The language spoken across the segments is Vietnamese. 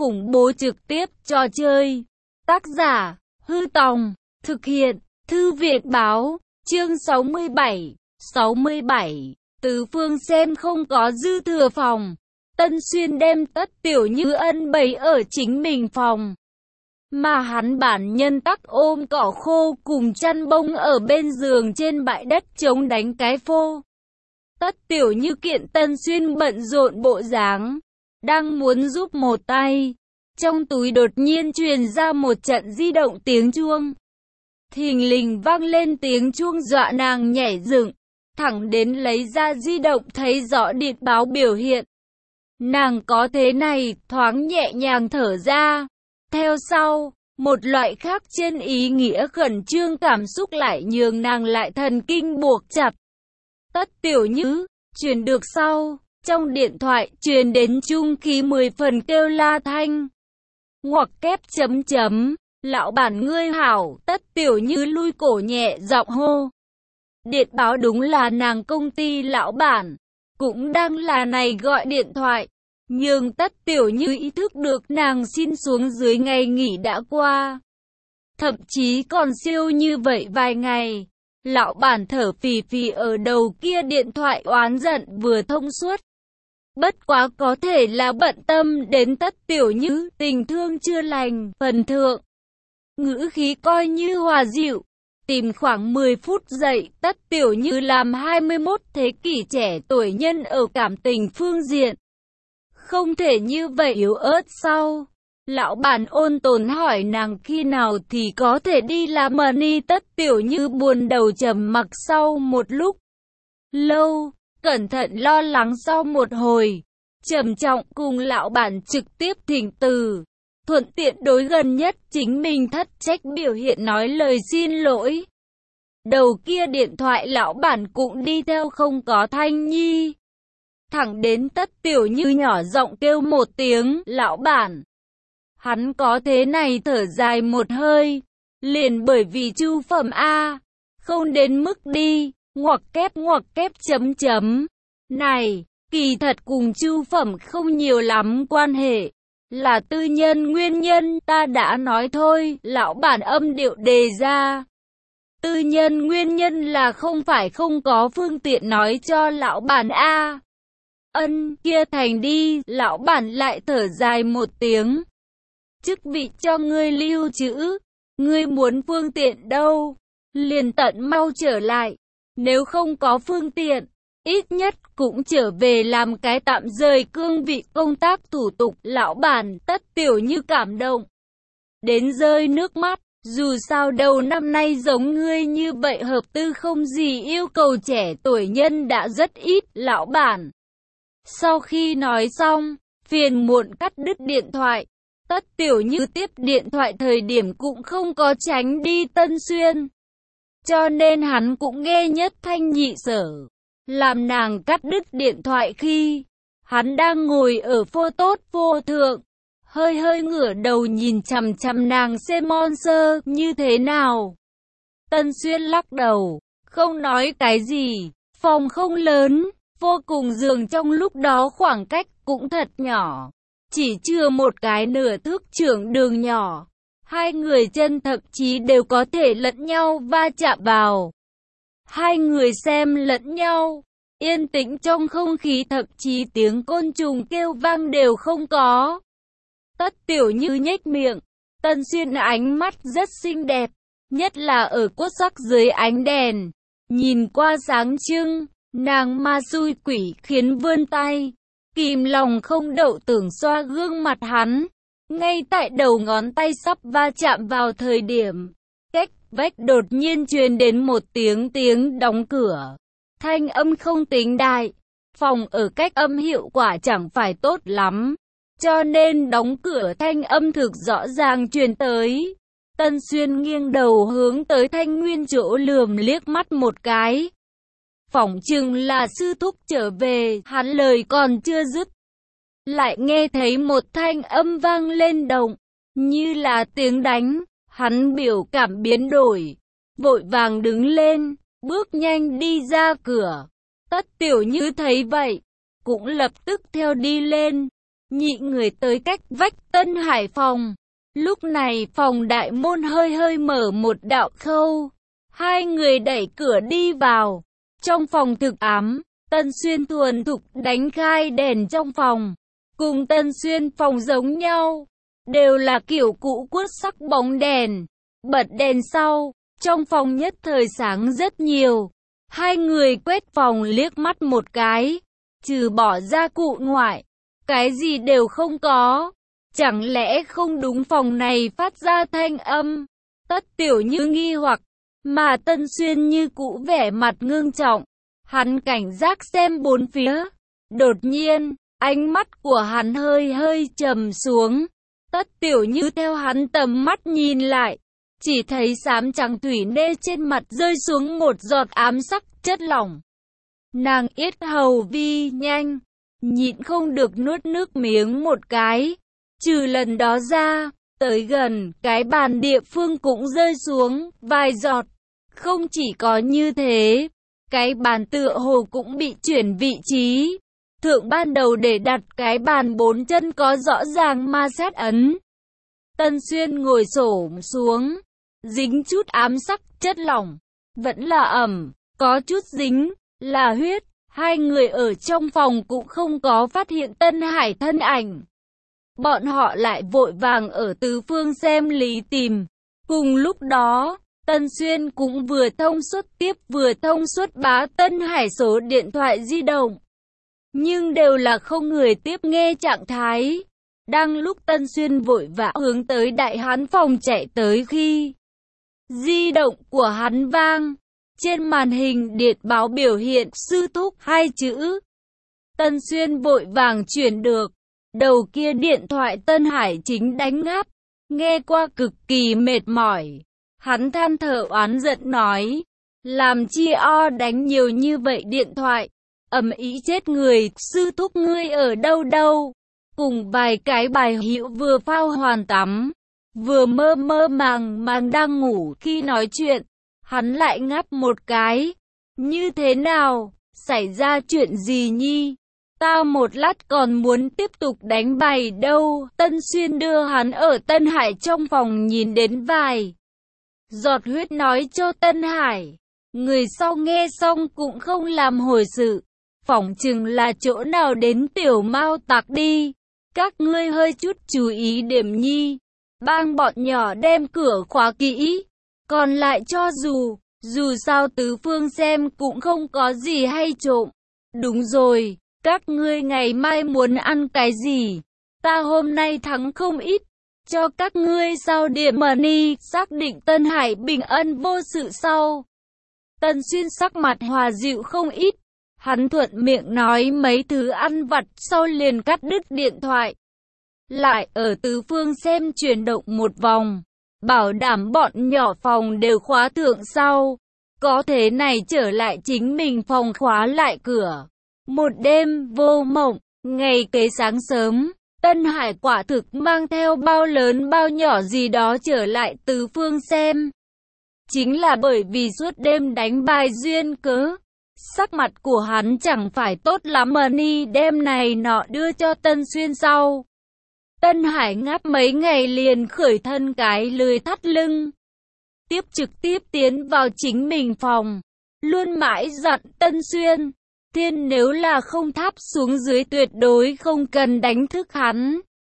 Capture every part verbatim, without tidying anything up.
khủng bố trực tiếp trò chơi. Tác giả, Hư Tòng, thực hiện, Thư viện Báo, chương sáu mươi bảy, sáu mươi bảy, Tứ Phương xem không có dư thừa phòng. Tân Xuyên đem Tất Tiểu Như ân bày ở chính mình phòng, mà hắn bản nhân tắc ôm cỏ khô cùng chăn bông ở bên giường trên bãi đất chống đánh cái phô. Tất Tiểu Như kiện Tân Xuyên bận rộn bộ dáng, đang muốn giúp một tay, trong túi đột nhiên truyền ra một trận di động tiếng chuông. Thình lình vang lên tiếng chuông dọa nàng nhảy dựng, thẳng đến lấy ra di động thấy rõ điện báo biểu hiện. Nàng có thế này, thoáng nhẹ nhàng thở ra. Theo sau, một loại khác trên ý nghĩa khẩn trương cảm xúc lại nhường nàng lại thần kinh buộc chặt. Tất Tiểu Như, truyền được sau, trong điện thoại truyền đến trung khí mười phần kêu la thanh. Ngoặc kép chấm chấm, lão bản ngươi hảo, Tất Tiểu Như lui cổ nhẹ giọng hô. Điện báo đúng là nàng công ty lão bản, cũng đang là này gọi điện thoại. Nhưng Tất Tiểu Như ý thức được nàng xin xuống dưới ngày nghỉ đã qua. Thậm chí còn siêu như vậy vài ngày. Lão bản thở phì phì ở đầu kia điện thoại oán giận vừa thông suốt. Bất quá có thể là bận tâm đến Tất Tiểu Như tình thương chưa lành, phần thượng. Ngữ khí coi như hòa dịu. Tìm khoảng mười phút dậy, Tất Tiểu Như làm hai mươi mốt thế kỷ trẻ tuổi nhân ở cảm tình phương diện. Không thể như vậy yếu ớt sau. Lão bản ôn tồn hỏi nàng khi nào thì có thể đi làm money. Tất Tiểu Như buồn đầu trầm mặc sau một lúc lâu, cẩn thận lo lắng sau một hồi, trầm trọng cùng lão bản trực tiếp thỉnh từ, thuận tiện đối gần nhất chính mình thất trách biểu hiện nói lời xin lỗi. Đầu kia điện thoại lão bản cũng đi theo không có thanh nhi. Thẳng đến Tất Tiểu Như nhỏ giọng kêu một tiếng, lão bản. Hắn có thế này thở dài một hơi, liền bởi vì chu phẩm A, không đến mức đi, ngoặc kép ngoặc kép chấm chấm. Này, kỳ thật cùng chu phẩm không nhiều lắm quan hệ, là tư nhân nguyên nhân, ta đã nói thôi, lão bản âm điệu đề ra. Tư nhân nguyên nhân là không phải không có phương tiện nói cho lão bản A. Ân, kia thành đi, lão bản lại thở dài một tiếng. Chức vị cho ngươi lưu trữ, ngươi muốn phương tiện đâu, liền tận mau trở lại. Nếu không có phương tiện, ít nhất cũng trở về làm cái tạm rời cương vị công tác thủ tục. Lão bản Tất Tiểu Như cảm động đến rơi nước mắt. Dù sao đầu năm nay giống ngươi như vậy hợp tư không gì yêu cầu trẻ tuổi nhân đã rất ít. Lão bản sau khi nói xong, phiền muộn cắt đứt điện thoại. Tất Tiểu Như tiếp điện thoại thời điểm cũng không có tránh đi Tân Xuyên, cho nên hắn cũng nghe nhất thanh nhị sở. Làm nàng cắt đứt điện thoại khi hắn đang ngồi ở phô tốt vô thượng, hơi hơi ngửa đầu nhìn chằm chằm nàng xem monster như thế nào. Tân Xuyên lắc đầu, không nói cái gì. Phòng không lớn, vô cùng giường trong lúc đó khoảng cách cũng thật nhỏ, chỉ chừa một cái nửa thước trưởng đường nhỏ. Hai người chân thậm chí đều có thể lẫn nhau va chạm vào. Hai người xem lẫn nhau, yên tĩnh trong không khí, thậm chí tiếng côn trùng kêu vang đều không có. Tất Tiểu Như nhếch miệng, Tân Xuyên ánh mắt rất xinh đẹp, nhất là ở cốt sắc dưới ánh đèn, nhìn qua sáng trưng. Nàng ma xui quỷ khiến vươn tay, kìm lòng không đậu tưởng xoa gương mặt hắn. Ngay tại đầu ngón tay sắp va chạm vào thời điểm, cách vách đột nhiên truyền đến một tiếng tiếng đóng cửa. Thanh âm không tính đại, phòng ở cách âm hiệu quả chẳng phải tốt lắm, cho nên đóng cửa thanh âm thực rõ ràng truyền tới. Tân Xuyên nghiêng đầu hướng tới Thanh Nguyên chỗ lườm liếc mắt một cái. Phỏng chừng là sư thúc trở về, hắn lời còn chưa dứt, lại nghe thấy một thanh âm vang lên động, như là tiếng đánh. Hắn biểu cảm biến đổi, vội vàng đứng lên, bước nhanh đi ra cửa. Tất Tiểu Như thấy vậy, cũng lập tức theo đi lên, nhị người tới cách vách Tân Hải phòng. Lúc này phòng đại môn hơi hơi mở một đạo khâu. Hai người đẩy cửa đi vào. Trong phòng thực ám, Tân Xuyên thuần thục đánh khai đèn trong phòng. Cùng Tân Xuyên phòng giống nhau, đều là kiểu cũ quất sắc bóng đèn. Bật đèn sau, trong phòng nhất thời sáng rất nhiều. Hai người quét phòng liếc mắt một cái, trừ bỏ ra cụ ngoại, cái gì đều không có. Chẳng lẽ không đúng phòng này phát ra thanh âm? Tất Tiểu Như nghi hoặc, mà Tân Xuyên như cũ vẻ mặt ngưng trọng. Hắn cảnh giác xem bốn phía. Đột nhiên, ánh mắt của hắn hơi hơi trầm xuống. Tất Tiểu Như theo hắn tầm mắt nhìn lại, chỉ thấy xám trắng thủy nê trên mặt rơi xuống một giọt ám sắc chất lỏng. Nàng yết hầu vi nhanh, nhịn không được nuốt nước miếng một cái. Trừ lần đó ra, tới gần, cái bàn địa phương cũng rơi xuống vài giọt. Không chỉ có như thế, cái bàn tựa hồ cũng bị chuyển vị trí. Thượng ban đầu để đặt cái bàn bốn chân có rõ ràng ma sát ấn. Tân Xuyên ngồi xổm xuống, dính chút ám sắc chất lỏng, vẫn là ẩm, có chút dính, là huyết. Hai người ở trong phòng cũng không có phát hiện Tân Hải thân ảnh. Bọn họ lại vội vàng ở tứ phương xem lý tìm. Cùng lúc đó, Tân Xuyên cũng vừa thông suốt tiếp vừa thông suốt bá Tân Hải số điện thoại di động. Nhưng đều là không người tiếp nghe trạng thái. Đang lúc Tân Xuyên vội vã hướng tới đại hán phòng chạy tới khi di động của hắn vang. Trên màn hình điện báo biểu hiện sư thúc hai chữ. Tân Xuyên vội vàng chuyển được. Đầu kia điện thoại Tân Hải chính đánh ngáp. Nghe qua cực kỳ mệt mỏi. Hắn than thở oán giận nói. Làm chi o đánh nhiều như vậy điện thoại. Ầm ĩ chết người, sư thúc ngươi ở đâu đâu. Cùng vài cái bài hữu vừa phao hoàn tắm, vừa mơ mơ màng màng đang ngủ khi nói chuyện. Hắn lại ngáp một cái. Như thế nào? Xảy ra chuyện gì nhi? Tao một lát còn muốn tiếp tục đánh bài đâu. Tân Xuyên đưa hắn ở Tân Hải trong phòng nhìn đến vài giọt huyết nói cho Tân Hải. Người sau nghe xong cũng không làm hồi sự. Phỏng chừng là chỗ nào đến tiểu mao tạc đi. Các ngươi hơi chút chú ý điểm nhi. Bang bọn nhỏ đem cửa khóa kỹ. Còn lại cho dù, dù sao tứ phương xem cũng không có gì hay trộm. Đúng rồi, các ngươi ngày mai muốn ăn cái gì? Ta hôm nay thắng không ít. Cho các ngươi sao điểm money, xác định Tân Hải bình ân vô sự sau. Tân Xuyên sắc mặt hòa dịu không ít. Hắn thuận miệng nói mấy thứ ăn vặt sau liền cắt đứt điện thoại. Lại ở tứ phương xem chuyển động một vòng. Bảo đảm bọn nhỏ phòng đều khóa thượng sau. Có thế này trở lại chính mình phòng khóa lại cửa. Một đêm vô mộng, ngày kế sáng sớm, Tân Hải quả thực mang theo bao lớn bao nhỏ gì đó trở lại tứ phương xem. Chính là bởi vì suốt đêm đánh bài duyên cớ. Sắc mặt của hắn chẳng phải tốt lắm mà ni đêm này nọ đưa cho Tân Xuyên sau. Tân Hải ngáp mấy ngày liền khởi thân cái lười thắt lưng. Tiếp trực tiếp tiến vào chính mình phòng. Luôn mãi dặn Tân Xuyên. Thiên nếu là không tháp xuống dưới tuyệt đối không cần đánh thức hắn.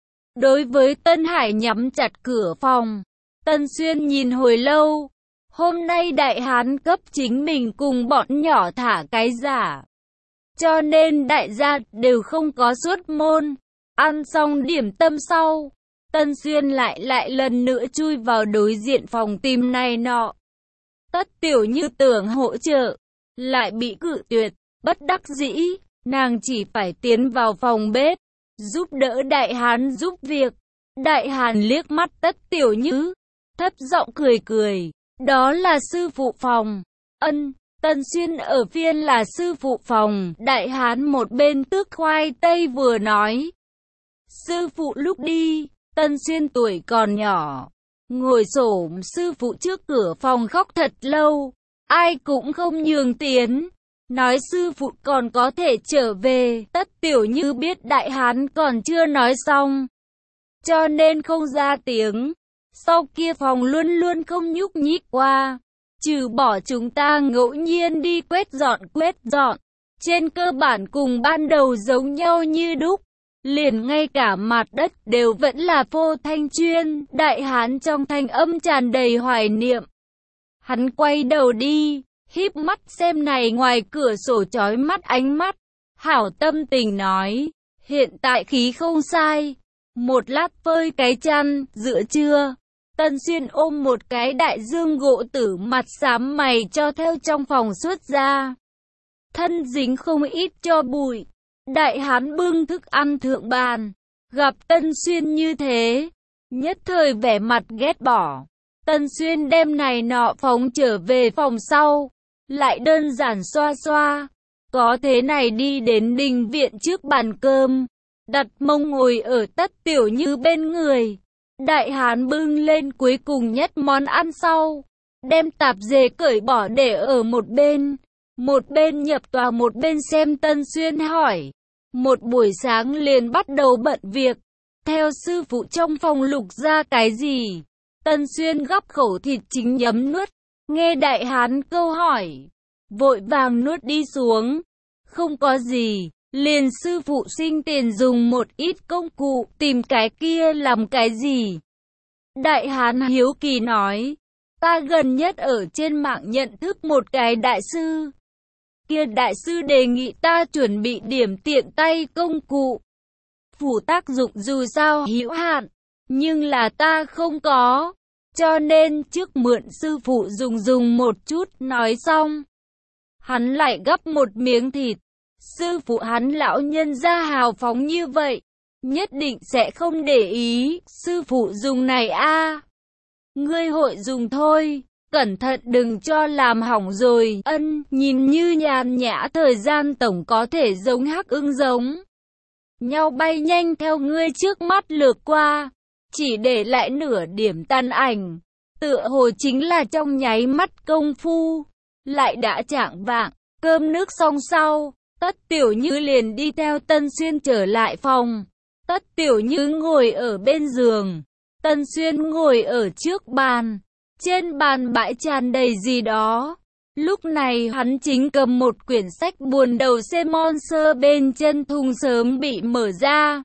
Đối với Tân Hải nhắm chặt cửa phòng. Tân Xuyên nhìn hồi lâu. Hôm nay đại hán cấp chính mình cùng bọn nhỏ thả cái giả. Cho nên đại gia đều không có xuất môn. Ăn xong điểm tâm sau, Tân Xuyên lại lại lần nữa chui vào đối diện phòng tìm này nọ. Tất Tiểu Như tưởng hỗ trợ, lại bị cự tuyệt, bất đắc dĩ, nàng chỉ phải tiến vào phòng bếp, giúp đỡ đại hán giúp việc. Đại hán liếc mắt Tất Tiểu Như, thấp giọng cười cười, đó là sư phụ phòng. Ân, Tân Xuyên ở phiên là sư phụ phòng, đại hán một bên tước khoai tây vừa nói. Sư phụ lúc đi, Tân Xuyên tuổi còn nhỏ, ngồi xổm sư phụ trước cửa phòng khóc thật lâu, ai cũng không nhường tiến. nói sư phụ còn có thể trở về. Tất Tiểu Như biết Đại Hán còn chưa nói xong, cho nên không ra tiếng. Sau kia phòng luôn luôn không nhúc nhích qua, trừ bỏ chúng ta ngẫu nhiên đi quét dọn quét dọn, trên cơ bản cùng ban đầu giống nhau như đúc. Liền ngay cả mặt đất đều vẫn là phô thanh chuyên. Đại Hán trong thanh âm tràn đầy hoài niệm. Hắn quay đầu đi, híp mắt xem này ngoài cửa sổ chói mắt ánh mắt, hảo tâm tình nói, hiện tại khí không sai. Một lát phơi cái chăn, giữa trưa, Tân Xuyên ôm một cái đại dương gỗ tử mặt xám mày cho theo trong phòng xuất ra. Thân dính không ít cho bụi. Đại Hán bưng thức ăn thượng bàn, gặp Tân Xuyên như thế, nhất thời vẻ mặt ghét bỏ. Tân Xuyên đem này nọ phóng trở về phòng sau, lại đơn giản xoa xoa, có thế này đi đến đình viện trước bàn cơm, đặt mông ngồi ở Tất Tiểu Như bên người. Đại Hán bưng lên cuối cùng nhất món ăn sau, đem tạp dề cởi bỏ để ở một bên, một bên nhập tòa một bên xem Tân Xuyên hỏi. Một buổi sáng liền bắt đầu bận việc, theo sư phụ trong phòng lục ra cái gì. Tân Xuyên gắp khẩu thịt chính nhấm nuốt, nghe Đại Hán câu hỏi, vội vàng nuốt đi xuống. Không có gì, liền sư phụ sinh tiền dùng một ít công cụ, tìm cái kia làm cái gì. Đại Hán hiếu kỳ nói, ta gần nhất ở trên mạng nhận thức một cái đại sư. Kia đại sư đề nghị ta chuẩn bị điểm tiện tay công cụ. Phủ tác dụng dù sao hữu hạn, nhưng là ta không có, cho nên trước mượn sư phụ dùng dùng một chút. Nói xong, hắn lại gắp một miếng thịt. Sư phụ hắn lão nhân gia hào phóng như vậy, nhất định sẽ không để ý. Sư phụ dùng này a, ngươi hội dùng thôi, cẩn thận đừng cho làm hỏng rồi. Ân, nhìn như nhàn nhã thời gian tổng có thể giống hắc ưng giống nhau bay nhanh theo ngươi trước mắt lướt qua, chỉ để lại nửa điểm tàn ảnh, tựa hồ chính là trong nháy mắt công phu. Lại đã chạng vạng, cơm nước xong sau, Tất Tiểu Như liền đi theo Tân Xuyên trở lại phòng. Tất Tiểu Như ngồi ở bên giường, Tân Xuyên ngồi ở trước bàn. Trên bàn bãi tràn đầy gì đó. Lúc này hắn chính cầm một quyển sách buồn đầu xem Monster, bên chân thùng sớm bị mở ra.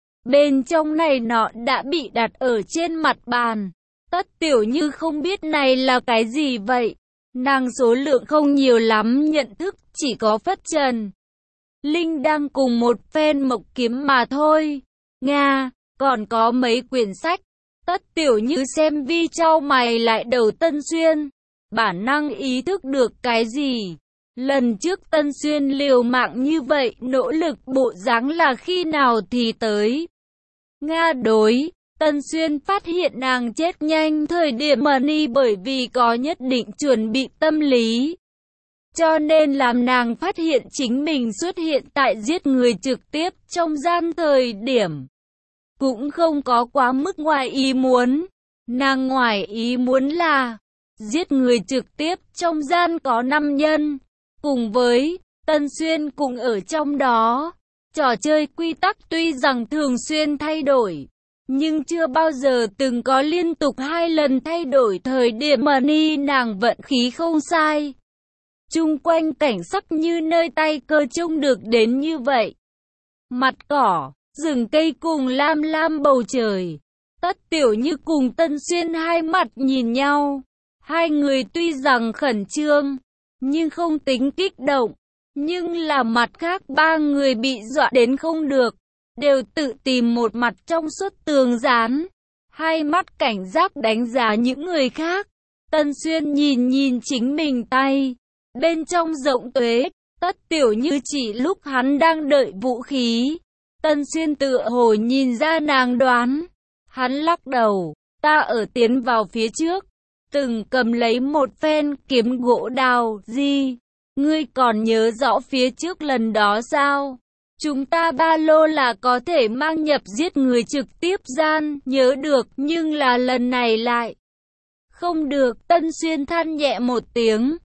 Bên trong này nọ đã bị đặt ở trên mặt bàn. Tất Tiểu Như không biết này là cái gì vậy. Nàng số lượng không nhiều lắm nhận thức, chỉ có Phất Trần Linh đang cùng một phen mộc kiếm mà thôi. Nga, còn có mấy quyển sách. Tất Tiểu Như xem vi trao mày lại đầu Tân Xuyên, bản năng ý thức được cái gì. Lần trước Tân Xuyên liều mạng như vậy, nỗ lực bộ dáng là khi nào thì tới. Nga đối, Tân Xuyên phát hiện nàng chết nhanh thời điểm mà ni bởi vì có nhất định chuẩn bị tâm lý. Cho nên làm nàng phát hiện chính mình xuất hiện tại giết người trực tiếp trong gian thời điểm. Cũng không có quá mức ngoài ý muốn. Nàng ngoài ý muốn là giết người trực tiếp trong gian có năm nhân, cùng với Tân Xuyên cùng ở trong đó. Trò chơi quy tắc tuy rằng thường xuyên thay đổi, nhưng chưa bao giờ từng có liên tục hai lần thay đổi thời điểm mà ni nàng vận khí không sai. Chung quanh cảnh sắc như nơi tay cơ trông được đến như vậy. Mặt cỏ, rừng cây cùng lam lam bầu trời. Tất Tiểu Như cùng Tân Xuyên hai mặt nhìn nhau. Hai người tuy rằng khẩn trương, nhưng không tính kích động. Nhưng là mặt khác ba người bị dọa đến không được, đều tự tìm một mặt trong suốt tường dán. Hai mắt cảnh giác đánh giá những người khác. Tân Xuyên nhìn nhìn chính mình tay, bên trong rộng tuế. Tất Tiểu Như chỉ lúc hắn đang đợi vũ khí. Tân Xuyên tựa hồ nhìn ra nàng đoán. Hắn lắc đầu, ta ở tiến vào phía trước, từng cầm lấy một phen kiếm gỗ đào. Gì? Ngươi còn nhớ rõ phía trước lần đó sao? Chúng ta ba lô là có thể mang nhập giết người trực tiếp gian, nhớ được, nhưng là lần này lại không được. Tân Xuyên than nhẹ một tiếng.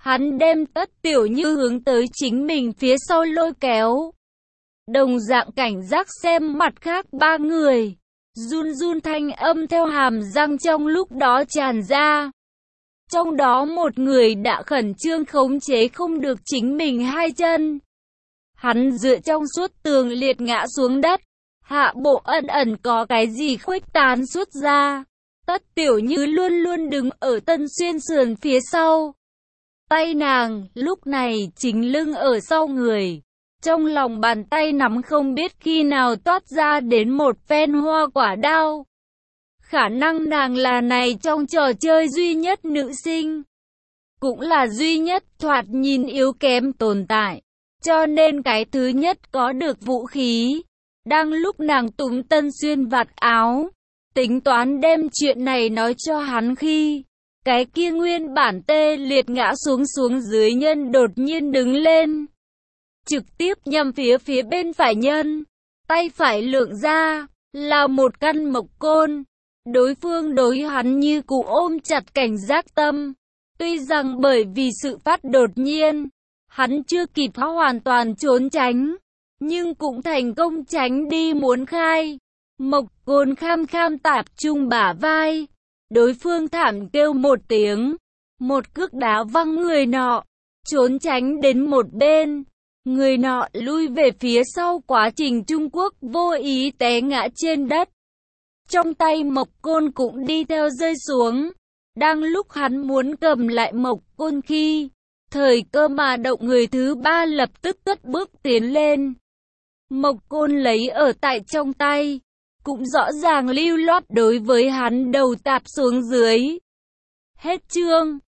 Hắn đem Tất Tiểu Như hướng tới chính mình phía sau lôi kéo. Đồng dạng cảnh giác xem mặt khác ba người. Run run thanh âm theo hàm răng trong lúc đó tràn ra. Trong đó một người đã khẩn trương khống chế không được chính mình hai chân. Hắn dựa trong suốt tường liệt ngã xuống đất. Hạ bộ ẩn ẩn có cái gì khuếch tán xuất ra. Tất Tiểu Như luôn luôn đứng ở Tân Xuyên sườn phía sau. Tay nàng lúc này chính lưng ở sau người. Trong lòng bàn tay nắm không biết khi nào toát ra đến một phen hoa quả đao. Khả năng nàng là này trong trò chơi duy nhất nữ sinh. Cũng là duy nhất thoạt nhìn yếu kém tồn tại. Cho nên cái thứ nhất có được vũ khí. Đang lúc nàng túm Tân Xuyên vạt áo. Tính toán đem chuyện này nói cho hắn khi. Cái kia nguyên bản tê liệt ngã xuống xuống dưới nhân đột nhiên đứng lên. Trực tiếp nhằm phía phía bên phải nhân. Tay phải lượng ra. Là một căn mộc côn. Đối phương đối hắn như cụ ôm chặt cảnh giác tâm. Tuy rằng bởi vì sự phát đột nhiên. Hắn chưa kịp hoàn toàn trốn tránh. Nhưng cũng thành công tránh đi muốn khai. Mộc côn kham kham tạp trung bả vai. Đối phương thảm kêu một tiếng. Một cước đá văng người nọ. Trốn tránh đến một bên. Người nọ lui về phía sau quá trình Trung Quốc vô ý té ngã trên đất. Trong tay mộc côn cũng đi theo rơi xuống. Đang lúc hắn muốn cầm lại mộc côn khi. Thời cơ mà động người thứ ba lập tức cất bước tiến lên. Mộc côn lấy ở tại trong tay. Cũng rõ ràng lưu loát đối với hắn đầu tạp xuống dưới. Hết chương.